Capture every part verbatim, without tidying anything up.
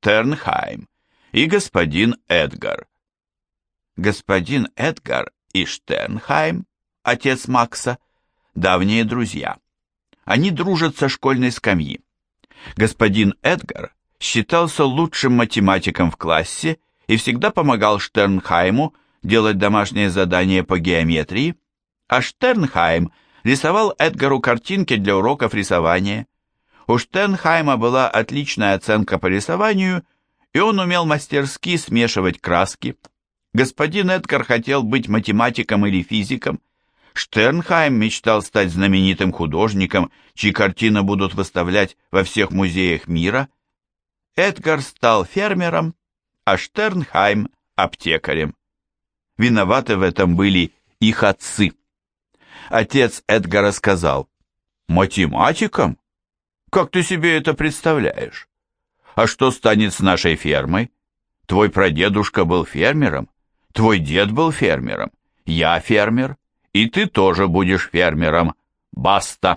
Штернхайм и господин Эдгар. Господин Эдгар и Штернхайм, отец Макса, давние друзья. Они дружат со школьной скамьи. Господин Эдгар считался лучшим математиком в классе и всегда помогал Штернхайму делать домашние задания по геометрии, а Штернхайм рисовал Эдгару картинки для уроков рисования. У Штернхайма была отличная оценка по рисованию, и он умел мастерски смешивать краски. Господин Эдгар хотел быть математиком или физиком. Штернхайм мечтал стать знаменитым художником, чьи картины будут выставлять во всех музеях мира. Эдгар стал фермером, а Штернхайм – аптекарем. Виноваты в этом были их отцы. Отец Эдгара сказал: «Математиком? Как ты себе это представляешь? А что станет с нашей фермой? Твой прадедушка был фермером, твой дед был фермером, я фермер, и ты тоже будешь фермером. Баста!»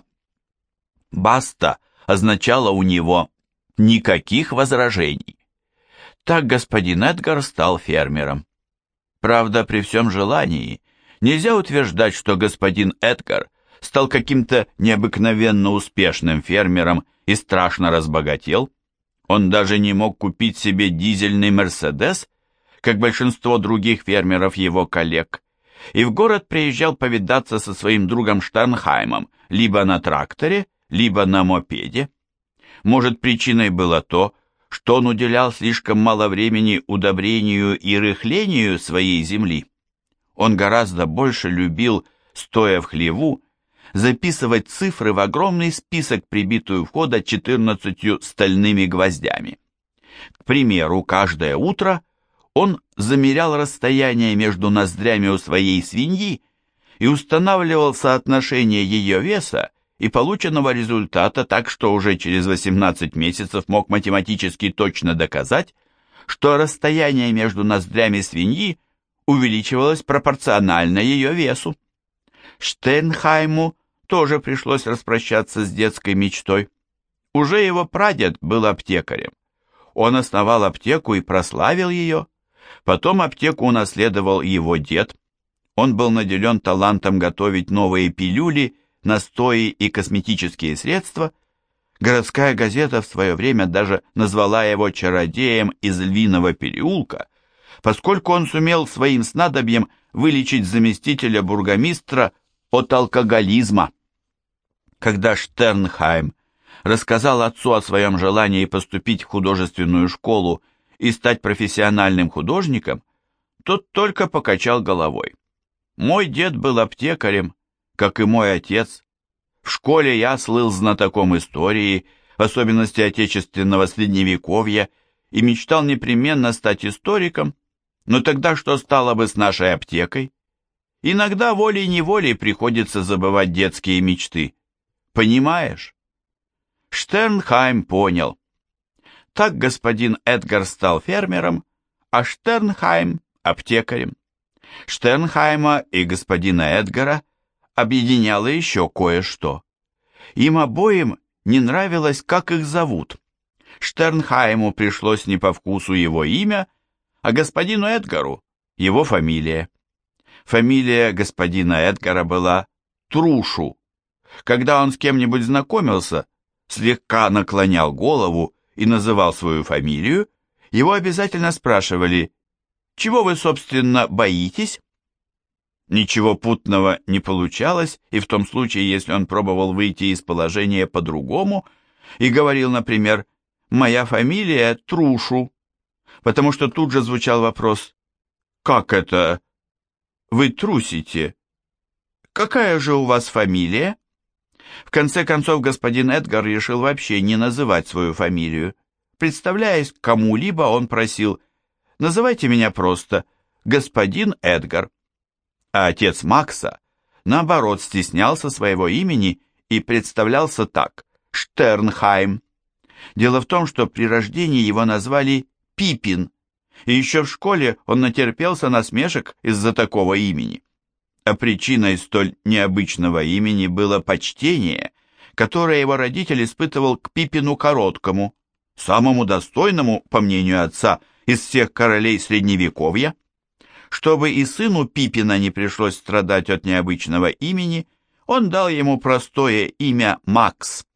«Баста» означало у него «никаких возражений». Так господин Эдгар стал фермером. Правда, при всем желании нельзя утверждать, что господин Эдгар стал каким-то необыкновенно успешным фермером и страшно разбогател. Он даже не мог купить себе дизельный «Мерседес», как большинство других фермеров его коллег, и в город приезжал повидаться со своим другом Штернхаймом либо на тракторе, либо на мопеде. Может, причиной было то, что он уделял слишком мало времени удобрению и рыхлению своей земли. Он гораздо больше любил, стоя в хлеву, записывать цифры в огромный список, прибитый у входа четырнадцатью стальными гвоздями. К примеру, каждое утро он замерял расстояние между ноздрями у своей свиньи и устанавливал соотношение ее веса и полученного результата так, что уже через восемнадцать месяцев мог математически точно доказать, что расстояние между ноздрями свиньи увеличивалось пропорционально ее весу. Штернхайму тоже пришлось распрощаться с детской мечтой. Уже его прадед был аптекарем. Он основал аптеку и прославил ее. Потом аптеку унаследовал его дед. Он был наделен талантом готовить новые пилюли, настои и косметические средства. Городская газета в свое время даже назвала его чародеем из Львиного переулка, поскольку он сумел своим снадобьем вылечить заместителя бургомистра от алкоголизма. Когда Штернхайм рассказал отцу о своем желании поступить в художественную школу и стать профессиональным художником, тот только покачал головой. «Мой дед был аптекарем, как и мой отец. В школе я слыл знатоком истории, в особенности отечественного средневековья, и мечтал непременно стать историком, но тогда что стало бы с нашей аптекой? Иногда волей-неволей приходится забывать детские мечты. Понимаешь?» Штернхайм понял. Так господин Эдгар стал фермером, а Штернхайм – аптекарем. Штернхайма и господина Эдгара объединяло еще кое-что. Им обоим не нравилось, как их зовут. Штернхайму пришлось не по вкусу его имя, а господину Эдгару – его фамилия. Фамилия господина Эдгара была Трушу. Когда он с кем-нибудь знакомился, слегка наклонял голову и называл свою фамилию, его обязательно спрашивали: «Чего вы, собственно, боитесь?» Ничего путного не получалось, и в том случае, если он пробовал выйти из положения по-другому и говорил, например, «Моя фамилия Трушу», потому что тут же звучал вопрос: «Как это? Вы трусите? Какая же у вас фамилия?» В конце концов, господин Эдгар решил вообще не называть свою фамилию. Представляясь кому-либо, он просил: «Называйте меня просто господин Эдгар». А отец Макса, наоборот, стеснялся своего имени и представлялся так: Штернхайм. Дело в том, что при рождении его назвали Пипин, и еще в школе он натерпелся насмешек из-за такого имени. А причиной столь необычного имени было почтение, которое его родитель испытывал к Пипину Короткому. самому достойному, по мнению отца, из всех королей Средневековья. Чтобы и сыну Пипина не пришлось страдать от необычного имени, он дал ему простое имя Макс.